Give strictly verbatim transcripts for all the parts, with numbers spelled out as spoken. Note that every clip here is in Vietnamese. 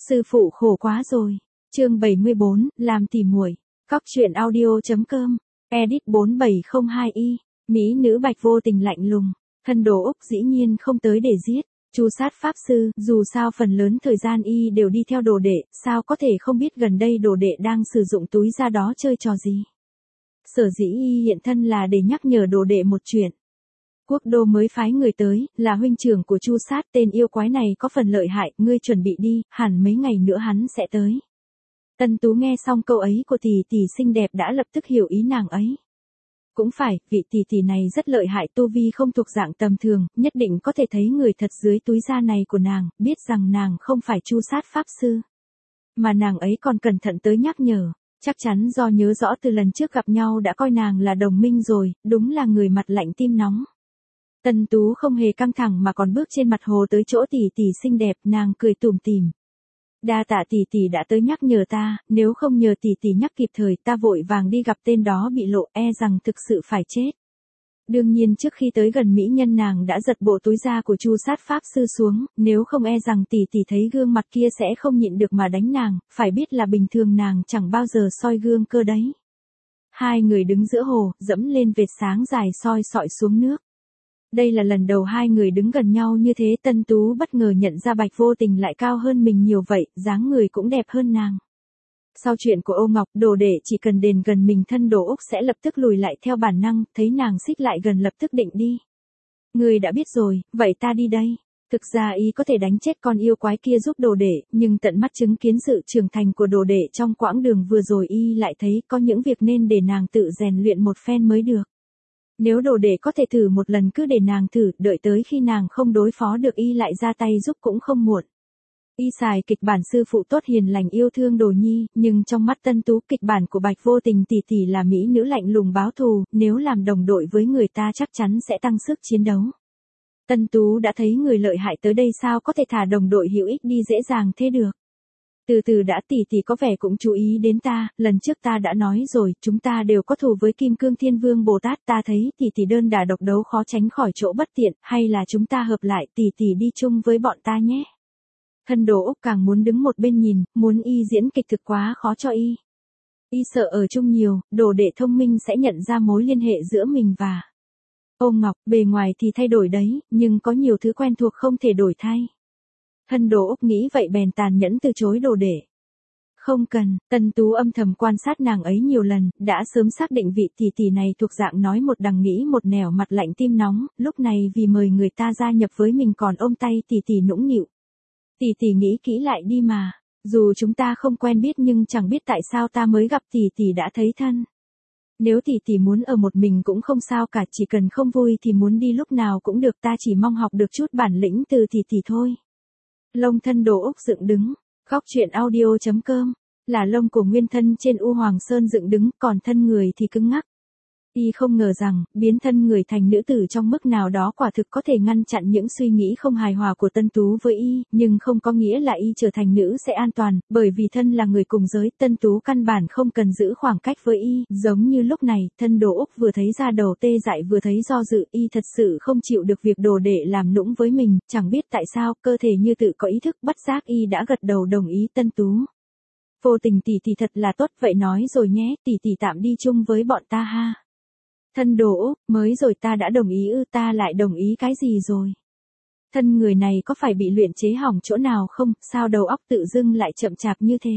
Sư phụ khổ quá rồi. Chương bảy mươi bốn, làm tỉ muội. Cóc truyện audio.com. Edit bốn bảy không hai y. Mỹ nữ Bạch vô tình lạnh lùng. Thân Đồ Úc dĩ nhiên không tới để giết. Chu sát pháp sư, dù sao phần lớn thời gian y đều đi theo đồ đệ, sao có thể không biết gần đây đồ đệ đang sử dụng túi ra đó chơi trò gì. Sở dĩ y hiện thân là để nhắc nhở đồ đệ một chuyện. Quốc đô mới phái người tới, là huynh trưởng của Chu sát, tên yêu quái này có phần lợi hại, ngươi chuẩn bị đi, hẳn mấy ngày nữa hắn sẽ tới. Tân Tú nghe xong câu ấy của tỷ tỷ xinh đẹp đã lập tức hiểu ý nàng ấy. Cũng phải, vị tỷ tỷ này rất lợi hại, tu vi không thuộc dạng tầm thường, nhất định có thể thấy người thật dưới túi da này của nàng, biết rằng nàng không phải Chu sát pháp sư. Mà nàng ấy còn cẩn thận tới nhắc nhở, chắc chắn do nhớ rõ từ lần trước gặp nhau đã coi nàng là đồng minh rồi, đúng là người mặt lạnh tim nóng. Tân Tú không hề căng thẳng mà còn bước trên mặt hồ tới chỗ tỷ tỷ xinh đẹp, nàng cười tủm tỉm. Đa tạ tỷ tỷ đã tới nhắc nhở ta, nếu không nhờ tỷ tỷ nhắc kịp thời ta vội vàng đi gặp tên đó bị lộ, e rằng thực sự phải chết. Đương nhiên trước khi tới gần mỹ nhân nàng đã giật bộ túi da của Chu sát pháp sư xuống, nếu không e rằng tỷ tỷ thấy gương mặt kia sẽ không nhịn được mà đánh nàng, phải biết là bình thường nàng chẳng bao giờ soi gương cơ đấy. Hai người đứng giữa hồ, dẫm lên vệt sáng dài soi sọi xuống nước. Đây là lần đầu hai người đứng gần nhau như thế, Tân Tú bất ngờ nhận ra Bạch vô tình lại cao hơn mình nhiều vậy, dáng người cũng đẹp hơn nàng. Sau chuyện của Ô Ngọc, đồ đệ chỉ cần đền gần mình thân Đồ Úc sẽ lập tức lùi lại theo bản năng, thấy nàng xích lại gần lập tức định đi. Người đã biết rồi, vậy ta đi đây. Thực ra ý có thể đánh chết con yêu quái kia giúp đồ đệ, nhưng tận mắt chứng kiến sự trưởng thành của đồ đệ trong quãng đường vừa rồi y lại thấy có những việc nên để nàng tự rèn luyện một phen mới được. Nếu đồ đệ có thể thử một lần cứ để nàng thử, đợi tới khi nàng không đối phó được y lại ra tay giúp cũng không muộn. Y xài kịch bản sư phụ tốt hiền lành yêu thương Đồ Nhi, nhưng trong mắt Tân Tú kịch bản của Bạch vô tình tỷ tỷ là mỹ nữ lạnh lùng báo thù, nếu làm đồng đội với người ta chắc chắn sẽ tăng sức chiến đấu. Tân Tú đã thấy người lợi hại tới đây sao có thể thả đồng đội hữu ích đi dễ dàng thế được. Từ từ đã, tỷ tỷ có vẻ cũng chú ý đến ta, lần trước ta đã nói rồi, chúng ta đều có thù với Kim Cương Thiên Vương Bồ Tát, ta thấy tỷ tỷ đơn đả độc đấu khó tránh khỏi chỗ bất tiện, hay là chúng ta hợp lại tỷ tỷ đi chung với bọn ta nhé. Thân Đồ Úc càng muốn đứng một bên nhìn, muốn y diễn kịch thực quá khó cho y. Y sợ ở chung nhiều, đồ đệ thông minh sẽ nhận ra mối liên hệ giữa mình và Ô Ngọc, bề ngoài thì thay đổi đấy, nhưng có nhiều thứ quen thuộc không thể đổi thay. Thân Đồ Úc nghĩ vậy bèn tàn nhẫn từ chối đồ đệ. Không cần, Tân Tú âm thầm quan sát nàng ấy nhiều lần, đã sớm xác định vị tỷ tỷ này thuộc dạng nói một đằng nghĩ một nẻo mặt lạnh tim nóng, lúc này vì mời người ta gia nhập với mình còn ôm tay tỷ tỷ nũng nịu. Tỷ tỷ nghĩ kỹ lại đi mà, dù chúng ta không quen biết nhưng chẳng biết tại sao ta mới gặp tỷ tỷ đã thấy thân. Nếu tỷ tỷ muốn ở một mình cũng không sao cả, chỉ cần không vui thì muốn đi lúc nào cũng được, ta chỉ mong học được chút bản lĩnh từ tỷ tỷ thôi. Lông thân Đồ Úc dựng đứng, Cóc truyện audio.com, là lông của nguyên thân trên U Hoàng Sơn dựng đứng, còn thân người thì cứng ngắc. Y không ngờ rằng, biến thân người thành nữ tử trong mức nào đó quả thực có thể ngăn chặn những suy nghĩ không hài hòa của Tân Tú với y, nhưng không có nghĩa là y trở thành nữ sẽ an toàn, bởi vì thân là người cùng giới, Tân Tú căn bản không cần giữ khoảng cách với y, giống như lúc này, thân Đồ Úc vừa thấy da đầu tê dại vừa thấy do dự, y thật sự không chịu được việc đồ đệ làm nũng với mình, chẳng biết tại sao, cơ thể như tự có ý thức, bất giác y đã gật đầu đồng ý Tân Tú. Vô tình tỷ tỷ thật là tốt, vậy nói rồi nhé, tỷ tỷ tạm đi chung với bọn ta ha. Thân Đồ Úc, mới rồi ta đã đồng ý ư, ta lại đồng ý cái gì rồi? Thân người này có phải bị luyện chế hỏng chỗ nào không, sao đầu óc tự dưng lại chậm chạp như thế?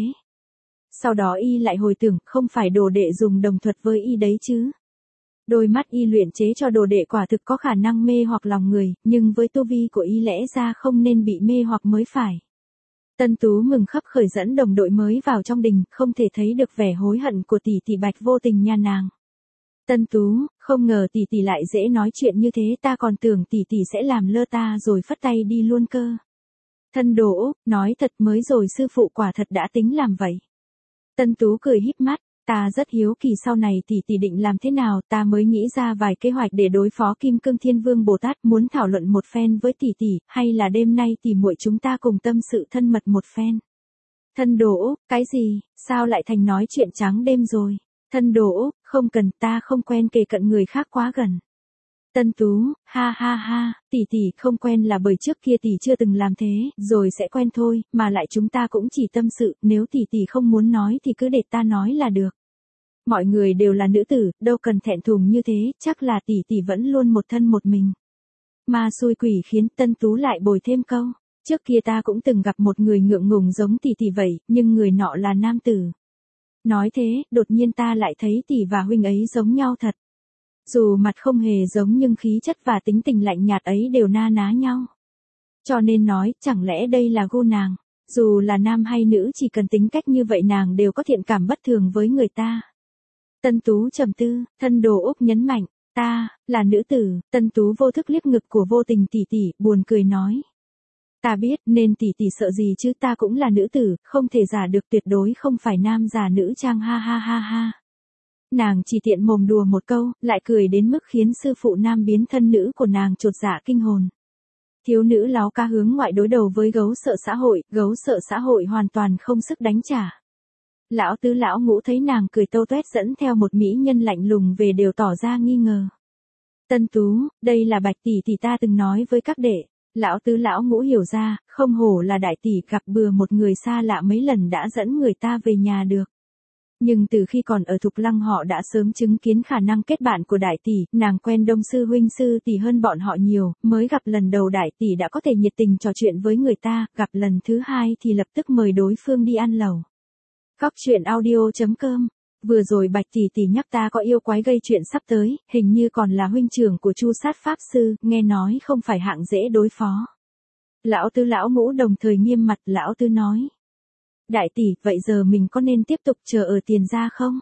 Sau đó y lại hồi tưởng, không phải đồ đệ dùng đồng thuật với y đấy chứ? Đôi mắt y luyện chế cho đồ đệ quả thực có khả năng mê hoặc lòng người, nhưng với tu vi của y lẽ ra không nên bị mê hoặc mới phải. Tân Tú mừng khấp khởi dẫn đồng đội mới vào trong đình, không thể thấy được vẻ hối hận của tỷ tỷ Bạch vô tình nha nàng. Tân Tú, không ngờ tỷ tỷ lại dễ nói chuyện như thế, ta còn tưởng tỷ tỷ sẽ làm lơ ta rồi phất tay đi luôn cơ. Thân Đồ Úc, nói thật mới rồi sư phụ quả thật đã tính làm vậy. Tân Tú cười híp mắt, ta rất hiếu kỳ sau này tỷ tỷ định làm thế nào, ta mới nghĩ ra vài kế hoạch để đối phó Kim Cương Thiên Vương Bồ Tát, muốn thảo luận một phen với tỷ tỷ, hay là đêm nay tỷ muội chúng ta cùng tâm sự thân mật một phen. Thân Đồ Úc, cái gì, sao lại thành nói chuyện trắng đêm rồi? Thân Đồ Úc, không cần, ta không quen kề cận người khác quá gần. Tân Tú, ha ha ha, tỷ tỷ không quen là bởi trước kia tỷ chưa từng làm thế, rồi sẽ quen thôi, mà lại chúng ta cũng chỉ tâm sự, nếu tỷ tỷ không muốn nói thì cứ để ta nói là được. Mọi người đều là nữ tử, đâu cần thẹn thùng như thế, chắc là tỷ tỷ vẫn luôn một thân một mình. Mà xui quỷ khiến Tân Tú lại bồi thêm câu, trước kia ta cũng từng gặp một người ngượng ngùng giống tỷ tỷ vậy, nhưng người nọ là nam tử. Nói thế, đột nhiên ta lại thấy tỷ và huynh ấy giống nhau thật. Dù mặt không hề giống nhưng khí chất và tính tình lạnh nhạt ấy đều na ná nhau. Cho nên nói, chẳng lẽ đây là gu nàng, dù là nam hay nữ chỉ cần tính cách như vậy nàng đều có thiện cảm bất thường với người ta. Tân Tú trầm tư, thân Đồ Úc nhấn mạnh, ta, là nữ tử, Tân Tú vô thức liếc ngực của Vô Tình tỷ tỷ, buồn cười nói. Ta biết, nên tỷ tỷ sợ gì chứ, ta cũng là nữ tử, không thể giả được, tuyệt đối không phải nam giả nữ trang, ha ha ha ha. Nàng chỉ tiện mồm đùa một câu, lại cười đến mức khiến sư phụ nam biến thân nữ của nàng chột dạ kinh hồn. Thiếu nữ láo ca hướng ngoại đối đầu với gấu sợ xã hội, gấu sợ xã hội hoàn toàn không sức đánh trả. Lão tứ lão ngũ thấy nàng cười tâu tuét dẫn theo một mỹ nhân lạnh lùng về đều tỏ ra nghi ngờ. Tân Tú, đây là Bạch tỷ tỷ ta từng nói với các đệ. Lão tứ lão ngũ hiểu ra, không hổ là đại tỷ, gặp bừa một người xa lạ mấy lần đã dẫn người ta về nhà được. Nhưng từ khi còn ở Thục Lăng họ đã sớm chứng kiến khả năng kết bạn của đại tỷ, nàng quen đông sư huynh sư tỷ hơn bọn họ nhiều, mới gặp lần đầu đại tỷ đã có thể nhiệt tình trò chuyện với người ta, gặp lần thứ hai thì lập tức mời đối phương đi ăn lẩu. Cóc truyện audio chấm com. Vừa rồi Bạch tỷ tỷ nhắc ta có yêu quái gây chuyện sắp tới, hình như còn là huynh trưởng của Chu Sát pháp sư, nghe nói không phải hạng dễ đối phó. Lão tứ lão ngũ đồng thời nghiêm mặt, lão tứ nói. Đại tỷ, vậy giờ mình có nên tiếp tục chờ ở tiền gia không?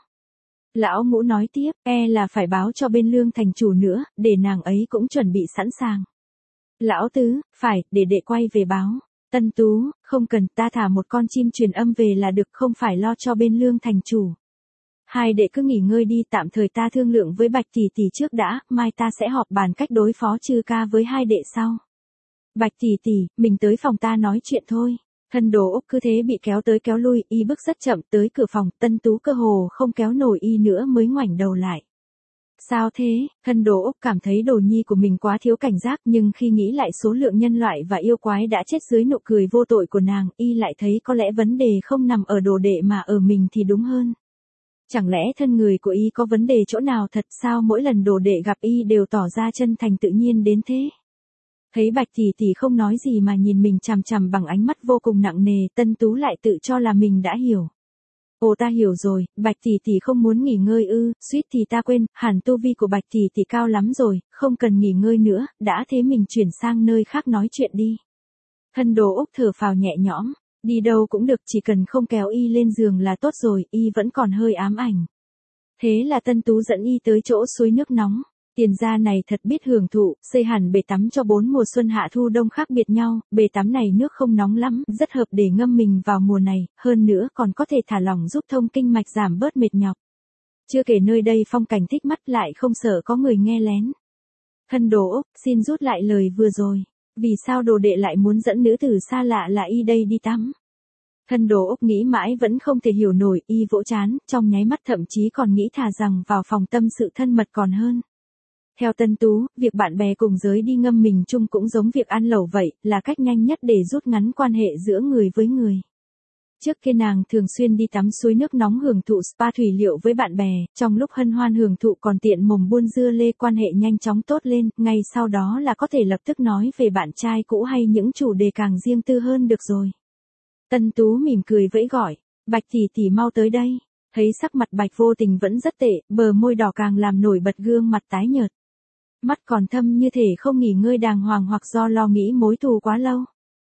Lão ngũ nói tiếp, e là phải báo cho bên Lương thành chủ nữa, để nàng ấy cũng chuẩn bị sẵn sàng. Lão tứ, phải, để đệ quay về báo. Tân Tú, không cần, ta thả một con chim truyền âm về là được, không phải lo cho bên Lương thành chủ. Hai đệ cứ nghỉ ngơi đi, tạm thời ta thương lượng với Bạch tỷ tỷ trước đã, mai ta sẽ họp bàn cách đối phó Trư ca với hai đệ sau. Bạch tỷ tỷ, mình tới phòng ta nói chuyện thôi. Thân Đồ Úc cứ thế bị kéo tới kéo lui, y bước rất chậm tới cửa phòng, Tân Tú cơ hồ không kéo nổi y nữa mới ngoảnh đầu lại. Sao thế? Thân Đồ Úc cảm thấy đồ nhi của mình quá thiếu cảnh giác, nhưng khi nghĩ lại số lượng nhân loại và yêu quái đã chết dưới nụ cười vô tội của nàng, y lại thấy có lẽ vấn đề không nằm ở đồ đệ mà ở mình thì đúng hơn. Chẳng lẽ thân người của y có vấn đề chỗ nào thật, sao mỗi lần đồ đệ gặp y đều tỏ ra chân thành tự nhiên đến thế? Thấy Bạch tỷ tỷ không nói gì mà nhìn mình chằm chằm bằng ánh mắt vô cùng nặng nề, Tân Tú lại tự cho là mình đã hiểu. Ồ, ta hiểu rồi, Bạch tỷ tỷ không muốn nghỉ ngơi ư? Suýt thì ta quên, hẳn tu vi của Bạch tỷ tỷ cao lắm rồi, không cần nghỉ ngơi nữa, đã thế mình chuyển sang nơi khác nói chuyện đi. Thân Đồ Úc thở phào nhẹ nhõm, đi đâu cũng được, chỉ cần không kéo y lên giường là tốt rồi, y vẫn còn hơi ám ảnh. Thế là Tân Tú dẫn y tới chỗ suối nước nóng. Tiền gia này thật biết hưởng thụ, xây hẳn bể tắm cho bốn mùa xuân hạ thu đông khác biệt nhau, bể tắm này nước không nóng lắm, rất hợp để ngâm mình vào mùa này, hơn nữa còn có thể thả lỏng giúp thông kinh mạch giảm bớt mệt nhọc. Chưa kể nơi đây phong cảnh thích mắt lại không sợ có người nghe lén. Thân Đồ Úc, xin rút lại lời vừa rồi, vì sao đồ đệ lại muốn dẫn nữ tử xa lạ là y đây đi tắm? Thân Đồ Úc nghĩ mãi vẫn không thể hiểu nổi, y vỗ chán, trong nháy mắt thậm chí còn nghĩ thà rằng vào phòng tâm sự thân mật còn hơn. Theo Tân Tú, việc bạn bè cùng giới đi ngâm mình chung cũng giống việc ăn lẩu vậy, là cách nhanh nhất để rút ngắn quan hệ giữa người với người. Trước kia nàng thường xuyên đi tắm suối nước nóng hưởng thụ spa thủy liệu với bạn bè, trong lúc hân hoan hưởng thụ còn tiện mồm buôn dưa lê, quan hệ nhanh chóng tốt lên, ngay sau đó là có thể lập tức nói về bạn trai cũ hay những chủ đề càng riêng tư hơn được rồi. Tân Tú mỉm cười vẫy gọi, Bạch tỷ tỷ mau tới đây. Thấy sắc mặt Bạch Vô Tình vẫn rất tệ, bờ môi đỏ càng làm nổi bật gương mặt tái nhợt. Mắt còn thâm như thể không nghỉ ngơi đàng hoàng hoặc do lo nghĩ mối thù quá lâu.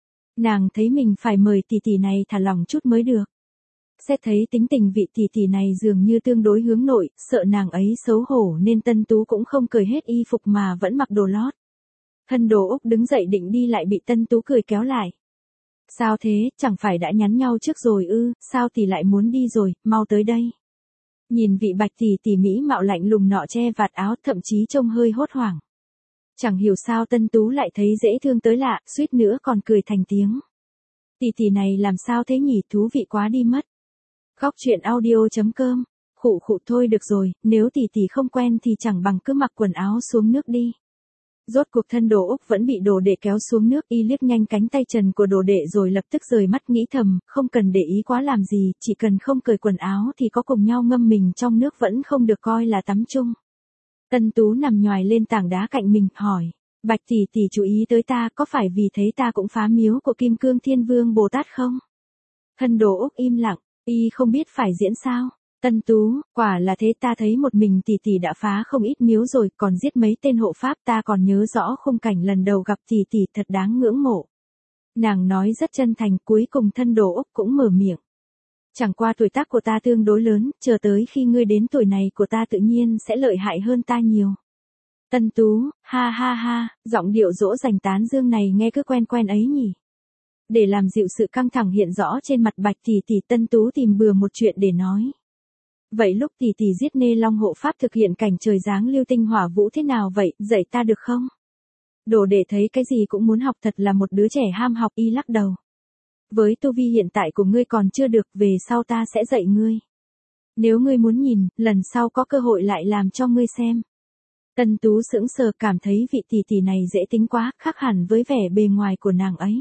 Nàng thấy mình phải mời tỷ tỷ này thả lỏng chút mới được. Xét thấy tính tình vị tỷ tỷ này dường như tương đối hướng nội, sợ nàng ấy xấu hổ nên Tân Tú cũng không cởi hết y phục mà vẫn mặc đồ lót. Thân Đồ Úc đứng dậy định đi lại bị Tân Tú cười kéo lại. Sao thế, chẳng phải đã nhắn nhau trước rồi ư, sao tỷ lại muốn đi rồi, mau tới đây. Nhìn vị Bạch tỷ tỷ mỹ mạo lạnh lùng nọ che vạt áo, thậm chí trông hơi hốt hoảng. Chẳng hiểu sao Tân Tú lại thấy dễ thương tới lạ, suýt nữa còn cười thành tiếng. Tỷ tỷ này làm sao thế nhỉ, thú vị quá đi mất. Cóc truyện audio chấm com. Khụ khụ thôi được rồi, nếu tỷ tỷ không quen thì chẳng bằng cứ mặc quần áo xuống nước đi. Rốt cuộc thân Đồ Úc vẫn bị đồ đệ kéo xuống nước, y liếc nhanh cánh tay trần của đồ đệ rồi lập tức rời mắt nghĩ thầm, không cần để ý quá làm gì, chỉ cần không cởi quần áo thì có cùng nhau ngâm mình trong nước vẫn không được coi là tắm chung. Tân Tú nằm nhoài lên tảng đá cạnh mình, hỏi, Bạch tỷ tỷ chú ý tới ta có phải vì thấy ta cũng phá miếu của Kim Cương Thiên Vương Bồ Tát không? Thân Đồ Úc im lặng, y không biết phải diễn sao. Tân Tú, quả là thế, ta thấy một mình tỷ tỷ đã phá không ít miếu rồi, còn giết mấy tên hộ pháp, ta còn nhớ rõ khung cảnh lần đầu gặp tỷ tỷ thật đáng ngưỡng mộ. Nàng nói rất chân thành, cuối cùng thân Đồ Úc cũng mở miệng. Chẳng qua tuổi tác của ta tương đối lớn, chờ tới khi ngươi đến tuổi này của ta tự nhiên sẽ lợi hại hơn ta nhiều. Tân Tú, ha ha ha, giọng điệu dỗ dành tán dương này nghe cứ quen quen ấy nhỉ. Để làm dịu sự căng thẳng hiện rõ trên mặt Bạch tỷ tỷ, Tân Tú tìm bừa một chuyện để nói. Vậy lúc tỷ tỷ giết Nê Long hộ pháp thực hiện cảnh trời giáng lưu tinh hỏa vũ thế nào vậy, dạy ta được không? Đồ đệ thấy cái gì cũng muốn học, thật là một đứa trẻ ham học, y lắc đầu. Với tu vi hiện tại của ngươi còn chưa được, về sau ta sẽ dạy ngươi. Nếu ngươi muốn nhìn, lần sau có cơ hội lại làm cho ngươi xem. Tân Tú sững sờ, cảm thấy vị tỷ tỷ này dễ tính quá, khác hẳn với vẻ bề ngoài của nàng ấy.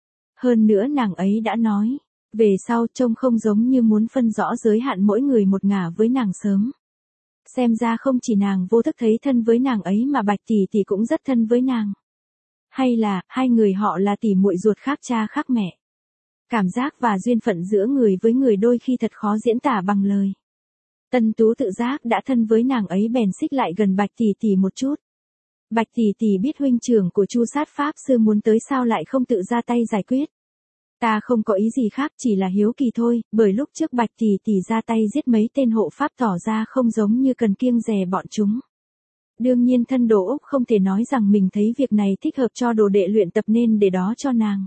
Hơn nữa nàng ấy đã nói, về sau trông không giống như muốn phân rõ giới hạn mỗi người một ngả với nàng sớm. Xem ra không chỉ nàng vô thức thấy thân với nàng ấy mà Bạch tỷ tỷ cũng rất thân với nàng. Hay là, hai người họ là tỷ muội ruột khác cha khác mẹ. Cảm giác và duyên phận giữa người với người đôi khi thật khó diễn tả bằng lời. Tân Tú tự giác đã thân với nàng ấy bèn xích lại gần Bạch tỷ tỷ một chút. Bạch tỷ tỷ biết huynh trưởng của Chu Sát Pháp sư muốn tới, sao lại không tự ra tay giải quyết? Ta không có ý gì khác, chỉ là hiếu kỳ thôi, bởi lúc trước Bạch tỷ tỷ ra tay giết mấy tên hộ pháp tỏ ra không giống như cần kiêng dè bọn chúng. Đương nhiên thân Đồ Úc không thể nói rằng mình thấy việc này thích hợp cho đồ đệ luyện tập nên để đó cho nàng.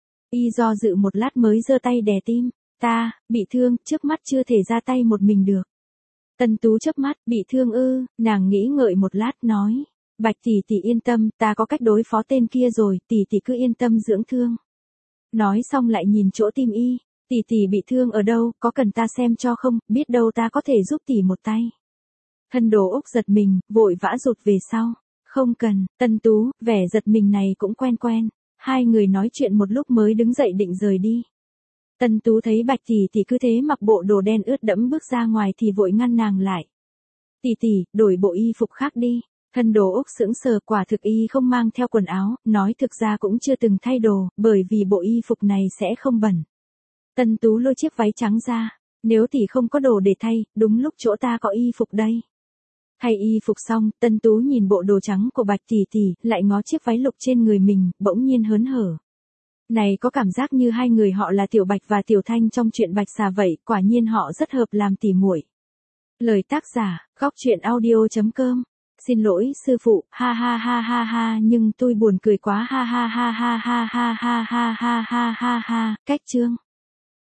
Y do dự một lát mới giơ tay đè tim, ta, bị thương, trước mắt chưa thể ra tay một mình được. Tân Tú chớp mắt, bị thương ư, nàng nghĩ ngợi một lát nói, Bạch tỷ tỷ yên tâm, ta có cách đối phó tên kia rồi, tỷ tỷ cứ yên tâm dưỡng thương. Nói xong lại nhìn chỗ tim y, tỷ tỷ bị thương ở đâu, có cần ta xem cho không, biết đâu ta có thể giúp tỷ một tay. Thân Đồ Úc giật mình, vội vã rụt về sau, không cần. Tân Tú, vẻ giật mình này cũng quen quen, hai người nói chuyện một lúc mới đứng dậy định rời đi. Tân Tú thấy Bạch tỷ tỷ cứ thế mặc bộ đồ đen ướt đẫm bước ra ngoài thì vội ngăn nàng lại. Tỷ tỷ, đổi bộ y phục khác đi. Thân Đồ Úc sững sờ, quả thực y không mang theo quần áo, nói thực ra cũng chưa từng thay đồ, bởi vì bộ y phục này sẽ không bẩn. Tân Tú lôi chiếc váy trắng ra, nếu tỷ không có đồ để thay, đúng lúc chỗ ta có y phục đây. Thay y phục xong, Tân Tú nhìn bộ đồ trắng của Bạch tỷ tỷ, lại ngó chiếc váy lục trên người mình, bỗng nhiên hớn hở. Này có cảm giác như hai người họ là Tiểu Bạch và Tiểu Thanh trong chuyện Bạch Xà vậy, quả nhiên họ rất hợp làm tỉ muội. Lời tác giả, góc truyện audio chấm com. Xin lỗi sư phụ, ha ha ha ha ha, nhưng tôi buồn cười quá, ha ha ha ha ha ha ha ha ha ha ha. Cách chương